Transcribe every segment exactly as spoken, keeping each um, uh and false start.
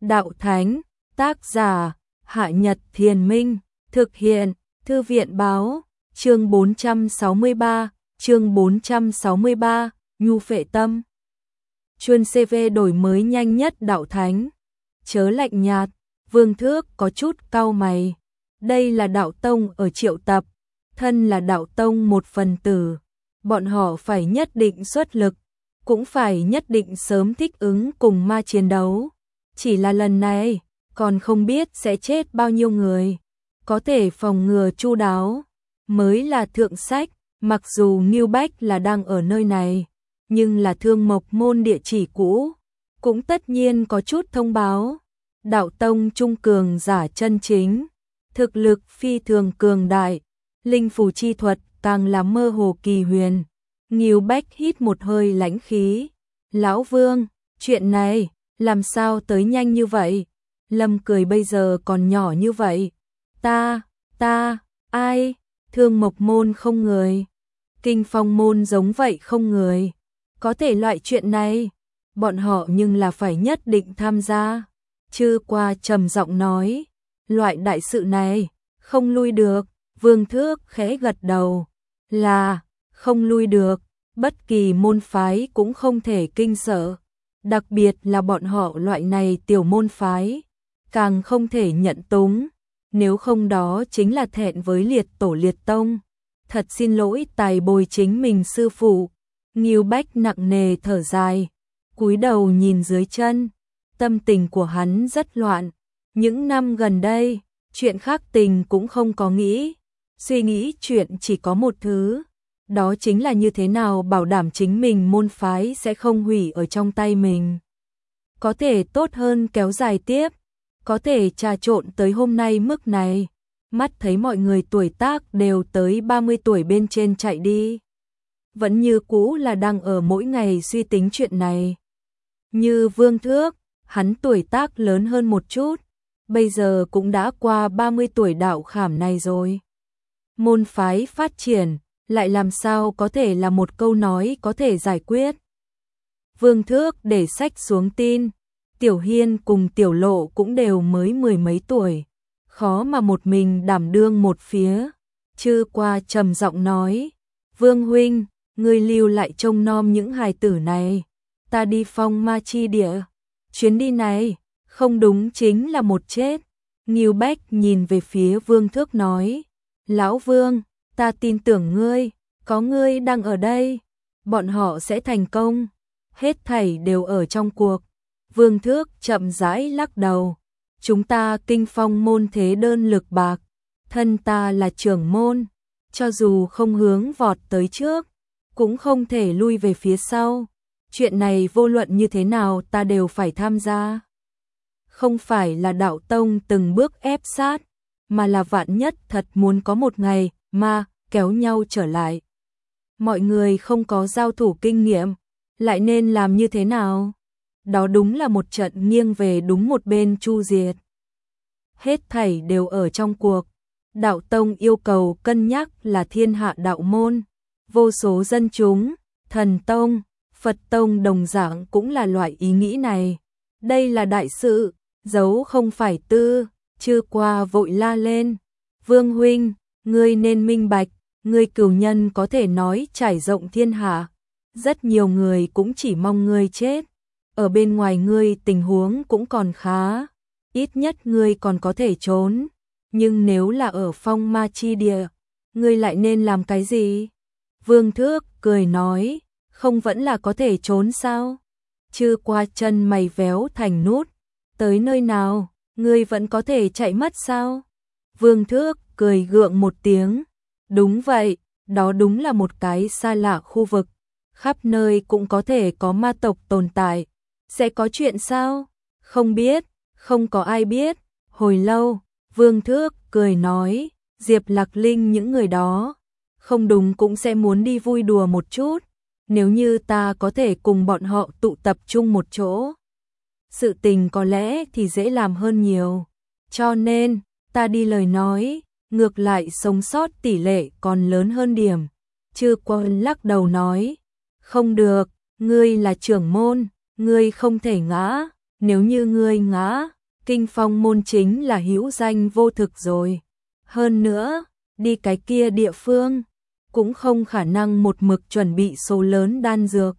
Đạo Thánh, tác giả, Hạ Nhật Thiền Minh, thực hiện, Thư viện báo, chương bốn trăm sáu mươi ba, chương bốn trăm sáu mươi ba, nhu phệ tâm. Chuân xê vê đổi mới nhanh nhất Đạo Thánh. Chớ lạnh nhạt, Vương Thước có chút cau mày. Đây là đạo tông ở Triệu Tập, thân là đạo tông một phần tử. Bọn họ phải nhất định xuất lực, cũng phải nhất định sớm thích ứng cùng ma chiến đấu. Chỉ là lần này, còn không biết sẽ chết bao nhiêu người. Có thể phòng ngừa chu đáo, mới là thượng sách. Mặc dù Ngưu Bách là đang ở nơi này, nhưng là Thương Mộc Môn địa chỉ cũ, cũng tất nhiên có chút thông báo. Đạo tông trung cường giả chân chính, thực lực phi thường cường đại, linh phù chi thuật càng là mơ hồ kỳ huyền. Ngưu Bách hít một hơi lãnh khí. Lão Vương, chuyện này, làm sao tới nhanh như vậy? Lâm Cười bây giờ còn nhỏ như vậy. Ta, ta, ai? Thương Mộc Môn không người. Kinh Phong Môn giống vậy không người. Có thể loại chuyện này, bọn họ nhưng là phải nhất định tham gia. Chư Qua trầm giọng nói, loại đại sự này, không lui được. Vương Thước khẽ gật đầu, là, không lui được, bất kỳ môn phái cũng không thể kinh sợ. Đặc biệt là bọn họ loại này tiểu môn phái, càng không thể nhận túng, nếu không đó chính là thẹn với liệt tổ liệt tông. Thật xin lỗi tài bồi chính mình sư phụ. Ngưu Bách nặng nề thở dài, cúi đầu nhìn dưới chân, tâm tình của hắn rất loạn. Những năm gần đây, chuyện khác tình cũng không có nghĩ, suy nghĩ chuyện chỉ có một thứ, đó chính là như thế nào bảo đảm chính mình môn phái sẽ không hủy ở trong tay mình. Có thể tốt hơn kéo dài tiếp, có thể trà trộn tới hôm nay mức này, mắt thấy mọi người tuổi tác đều tới ba mươi tuổi bên trên chạy đi. Vẫn như cũ là đang ở mỗi ngày suy tính chuyện này. Như Vương Thước, hắn tuổi tác lớn hơn một chút, bây giờ cũng đã qua ba mươi tuổi đạo khảm này rồi. Môn phái phát triển, lại làm sao có thể là một câu nói có thể giải quyết. Vương Thước để sách xuống tin, Tiểu Hiên cùng Tiểu Lộ cũng đều mới mười mấy tuổi, khó mà một mình đảm đương một phía. Chư Qua trầm giọng nói, Vương huynh, ngươi lưu lại trông nom những hài tử này, ta đi phong ma chi địa. Chuyến đi này, không đúng chính là một chết. Ngưu Bách nhìn về phía Vương Thước nói, Lão Vương, ta tin tưởng ngươi, có ngươi đang ở đây, bọn họ sẽ thành công, hết thảy đều ở trong cuộc. Vương Thước chậm rãi lắc đầu, chúng ta Kinh Phong Môn thế đơn lực bạc, thân ta là trưởng môn, cho dù không hướng vọt tới trước, cũng không thể lui về phía sau. Chuyện này vô luận như thế nào ta đều phải tham gia. Không phải là đạo tông từng bước ép sát, mà là vạn nhất thật muốn có một ngày mà kéo nhau trở lại. Mọi người không có giao thủ kinh nghiệm, lại nên làm như thế nào? Đó đúng là một trận nghiêng về đúng một bên chu diệt. Hết thảy đều ở trong cuộc. Đạo tông yêu cầu cân nhắc là thiên hạ đạo môn, vô số dân chúng, thần tông, Phật tông đồng dạng cũng là loại ý nghĩ này. Đây là đại sự, dấu không phải tư. Chư Qua vội la lên, Vương huynh, ngươi nên minh bạch, ngươi cửu nhân có thể nói trải rộng thiên hạ, rất nhiều người cũng chỉ mong ngươi chết. Ở bên ngoài ngươi tình huống cũng còn khá, ít nhất ngươi còn có thể trốn, nhưng nếu là ở phong ma chi địa, ngươi lại nên làm cái gì? Vương Thước cười nói, không vẫn là có thể trốn sao? Chư Qua chân mày véo thành nút, tới nơi nào, ngươi vẫn có thể chạy mất sao? Vương Thước cười gượng một tiếng, đúng vậy, đó đúng là một cái xa lạ khu vực, khắp nơi cũng có thể có ma tộc tồn tại, sẽ có chuyện sao? Không biết, không có ai biết. Hồi lâu, Vương Thước cười nói, Diệp Lạc Linh những người đó, không đúng cũng sẽ muốn đi vui đùa một chút, nếu như ta có thể cùng bọn họ tụ tập trung một chỗ, sự tình có lẽ thì dễ làm hơn nhiều. Cho nên, ta đi lời nói, ngược lại sống sót tỷ lệ còn lớn hơn điểm. Chư Quân lắc đầu nói, không được, ngươi là trưởng môn, ngươi không thể ngã, nếu như ngươi ngã, Kinh Phong môn chính là hữu danh vô thực rồi. Hơn nữa, đi cái kia địa phương, cũng không khả năng một mực chuẩn bị số lớn đan dược.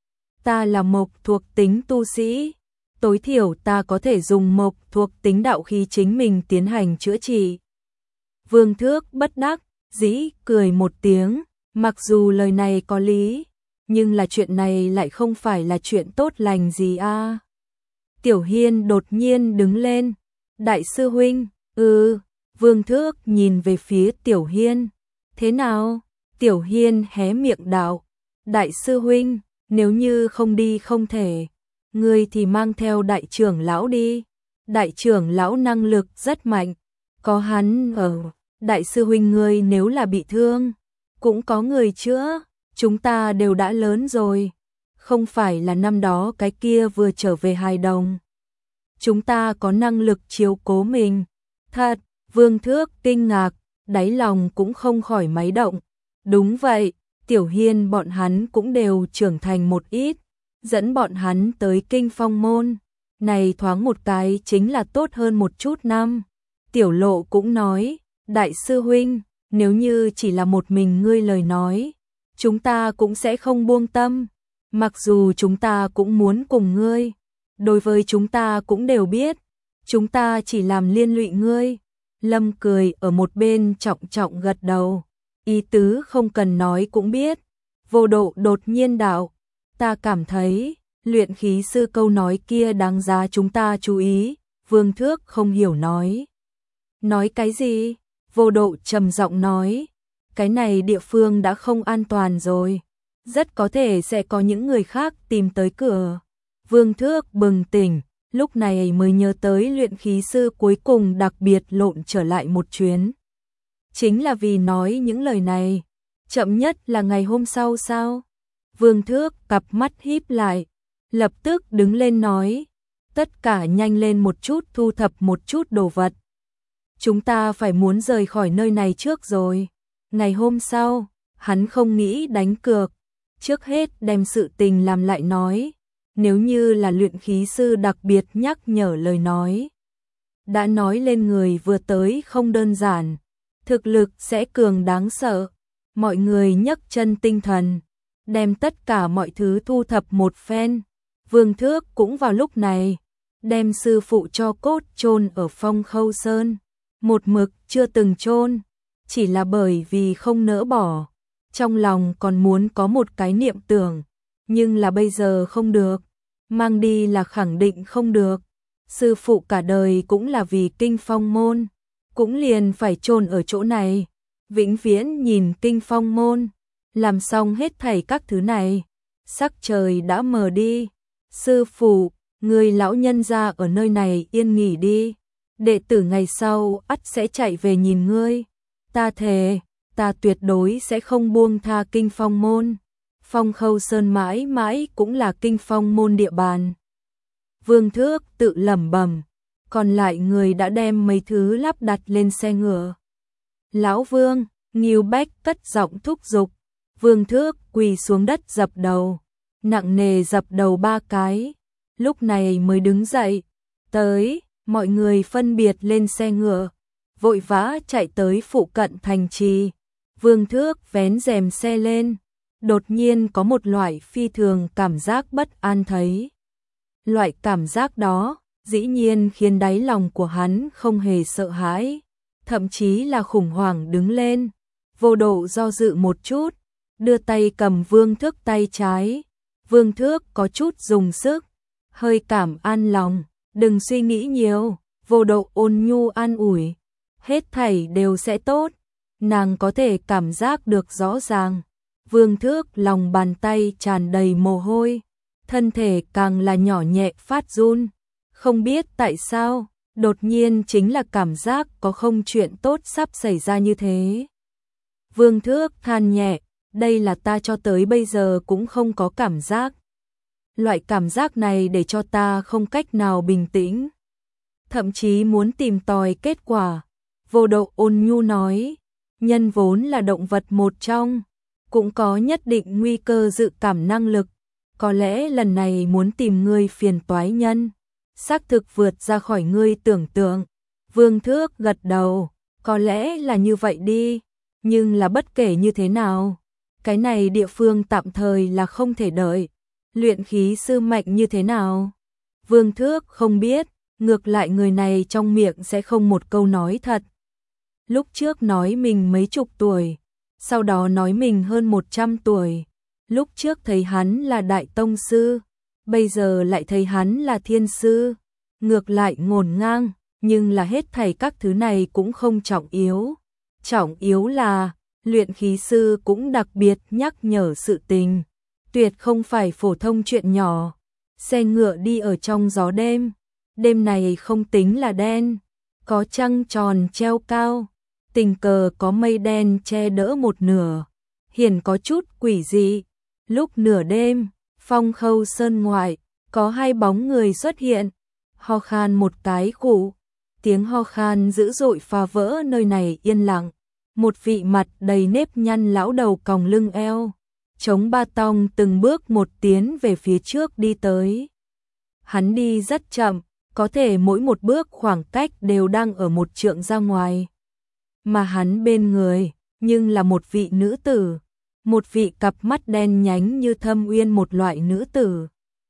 Ta là mộc thuộc tính tu sĩ, tối thiểu ta có thể dùng mộc thuộc tính đạo khí chính mình tiến hành chữa trị. Vương Thước bất đắc dĩ cười một tiếng, mặc dù lời này có lý, nhưng là chuyện này lại không phải là chuyện tốt lành gì a. À. Tiểu Hiên đột nhiên đứng lên, đại sư huynh, ừ, Vương Thước nhìn về phía Tiểu Hiên, thế nào? Tiểu Hiên hé miệng đạo, đại sư huynh, nếu như không đi không thể, ngươi thì mang theo đại trưởng lão đi, đại trưởng lão năng lực rất mạnh, có hắn ở, đại sư huynh ngươi nếu là bị thương, cũng có người chữa, chúng ta đều đã lớn rồi, không phải là năm đó cái kia vừa trở về hài đồng. Chúng ta có năng lực chiếu cố mình, thật, Vương Thước kinh ngạc, đáy lòng cũng không khỏi máy động, đúng vậy, Tiểu Hiên bọn hắn cũng đều trưởng thành một ít, dẫn bọn hắn tới Kinh Phong môn, này thoáng một cái chính là tốt hơn một chút năm. Tiểu Lộ cũng nói, đại sư huynh, nếu như chỉ là một mình ngươi lời nói, chúng ta cũng sẽ không buông tâm, mặc dù chúng ta cũng muốn cùng ngươi, đối với chúng ta cũng đều biết, chúng ta chỉ làm liên lụy ngươi. Lâm cười ở một bên trọng trọng gật đầu, ý tứ không cần nói cũng biết. Vô Độ đột nhiên đạo, ta cảm thấy, luyện khí sư câu nói kia đáng giá chúng ta chú ý. Vương Thước không hiểu nói. Nói cái gì? Vô Độ trầm giọng nói, cái này địa phương đã không an toàn rồi, rất có thể sẽ có những người khác tìm tới cửa. Vương Thước bừng tỉnh, lúc này mới nhớ tới luyện khí sư cuối cùng đặc biệt lộn trở lại một chuyến. Chính là vì nói những lời này, chậm nhất là ngày hôm sau sao? Vương Thước cặp mắt híp lại, lập tức đứng lên nói, tất cả nhanh lên một chút thu thập một chút đồ vật. Chúng ta phải muốn rời khỏi nơi này trước rồi. Ngày hôm sau, hắn không nghĩ đánh cược, trước hết đem sự tình làm lại nói, nếu như là luyện khí sư đặc biệt nhắc nhở lời nói. Đã nói lên người vừa tới không đơn giản, thực lực sẽ cường đáng sợ, mọi người nhấc chân tinh thần, đem tất cả mọi thứ thu thập một phen. Vương Thước cũng vào lúc này, đem sư phụ cho cốt chôn ở Phong Khâu Sơn, một mực chưa từng chôn, chỉ là bởi vì không nỡ bỏ, trong lòng còn muốn có một cái niệm tưởng, nhưng là bây giờ không được, mang đi là khẳng định không được. Sư phụ cả đời cũng là vì Kinh Phong môn, cũng liền phải chôn ở chỗ này, vĩnh viễn nhìn Kinh Phong môn. Làm xong hết thảy các thứ này, sắc trời đã mờ đi. Sư phụ, người lão nhân gia ở nơi này yên nghỉ đi, đệ tử ngày sau ắt sẽ chạy về nhìn ngươi. Ta thề, ta tuyệt đối sẽ không buông tha Kinh Phong môn. Phong Khâu Sơn mãi mãi cũng là Kinh Phong môn địa bàn. Vương Thước tự lẩm bẩm, còn lại người đã đem mấy thứ lắp đặt lên xe ngựa. Lão Vương, Ngưu Bách cất giọng thúc giục. Vương Thước quỳ xuống đất dập đầu, nặng nề dập đầu ba cái, lúc này mới đứng dậy. Tới, mọi người phân biệt lên xe ngựa, vội vã chạy tới phụ cận thành trì. Vương Thước vén rèm xe lên, đột nhiên có một loại phi thường cảm giác bất an thấy. Loại cảm giác đó, dĩ nhiên khiến đáy lòng của hắn không hề sợ hãi, thậm chí là khủng hoảng đứng lên. Vô Độ do dự một chút, đưa tay cầm Vương Thước tay trái. Vương Thước có chút dùng sức, hơi cảm an lòng, đừng suy nghĩ nhiều. Vô Độ ôn nhu an ủi, hết thảy đều sẽ tốt. Nàng có thể cảm giác được rõ ràng. Vương Thước lòng bàn tay tràn đầy mồ hôi, thân thể càng là nhỏ nhẹ phát run. Không biết tại sao, đột nhiên chính là cảm giác có không chuyện tốt sắp xảy ra như thế. Vương Thước than nhẹ, đây là ta cho tới bây giờ cũng không có cảm giác. Loại cảm giác này để cho ta không cách nào bình tĩnh, thậm chí muốn tìm tòi kết quả. Vô Độ ôn nhu nói, nhân vốn là động vật một trong, cũng có nhất định nguy cơ dự cảm năng lực, có lẽ lần này muốn tìm người phiền toái nhân. xác thực vượt ra khỏi ngươi tưởng tượng. Vương Thước gật đầu, có lẽ là như vậy đi, nhưng là bất kể như thế nào, cái này địa phương tạm thời là không thể đợi. Luyện khí sư mạnh như thế nào? Vương Thước không biết, ngược lại người này trong miệng sẽ không một câu nói thật. Lúc trước nói mình mấy chục tuổi, sau đó nói mình hơn một trăm tuổi. Lúc trước thấy hắn là đại tông sư, bây giờ lại thấy hắn là thiên sư. Ngược lại ngổn ngang, nhưng là hết thảy các thứ này cũng không trọng yếu. Trọng yếu là, luyện khí sư cũng đặc biệt nhắc nhở sự tình. Tuyệt không phải phổ thông chuyện nhỏ. Xe ngựa đi ở trong gió đêm. Đêm này không tính là đen. Có trăng tròn treo cao. Tình cờ có mây đen che đỡ một nửa. Hiển có chút quỷ dị. Lúc nửa đêm, Phong Khâu Sơn ngoại, có hai bóng người xuất hiện. Ho khan một cái khụ. Tiếng ho khan dữ dội phá vỡ nơi này yên lặng. Một vị mặt đầy nếp nhăn lão đầu còng lưng eo, chống ba tong từng bước một tiến về phía trước đi tới. Hắn đi rất chậm, có thể mỗi một bước khoảng cách đều đang ở một trượng ra ngoài. Mà hắn bên người, nhưng là một vị nữ tử, một vị cặp mắt đen nhánh như thâm uyên một loại nữ tử.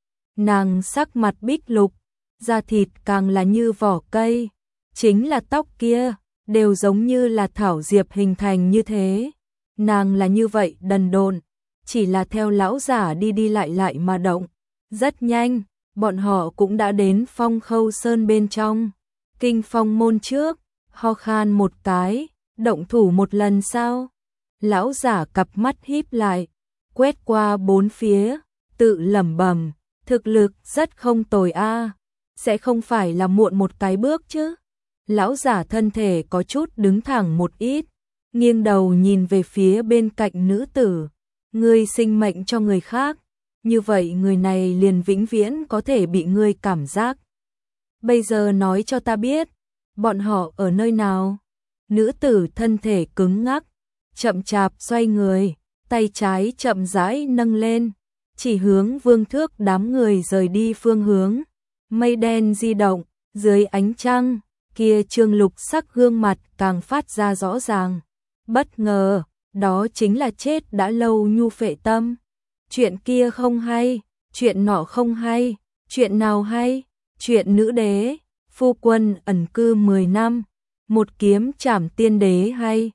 Nàng sắc mặt bích lục, da thịt càng là như vỏ cây, chính là tóc kia, đều giống như là thảo diệp hình thành như thế. Nàng là như vậy đần độn, chỉ là theo lão giả đi đi lại lại mà động. Rất nhanh, bọn họ cũng đã đến Phong Khâu Sơn bên trong. Kinh phong môn trước, ho khan một cái, động thủ một lần sao? Lão giả cặp mắt híp lại, quét qua bốn phía, tự lẩm bẩm, thực lực rất không tồi a, sẽ không phải là muộn một cái bước chứ? Lão giả thân thể có chút đứng thẳng một ít, nghiêng đầu nhìn về phía bên cạnh nữ tử. Ngươi sinh mệnh cho người khác, như vậy người này liền vĩnh viễn có thể bị ngươi cảm giác. Bây giờ nói cho ta biết, bọn họ ở nơi nào? Nữ tử thân thể cứng ngắc, chậm chạp xoay người, tay trái chậm rãi nâng lên, chỉ hướng Vương Thước đám người rời đi phương hướng. Mây đen di động, dưới ánh trăng, kia trương lục sắc gương mặt càng phát ra rõ ràng. Bất ngờ, đó chính là chết đã lâu Nhu Phệ Tâm. Chuyện kia không hay, chuyện nọ không hay, chuyện nào hay? Chuyện nữ đế, phu quân ẩn cư mười năm, một kiếm trảm tiên đế hay?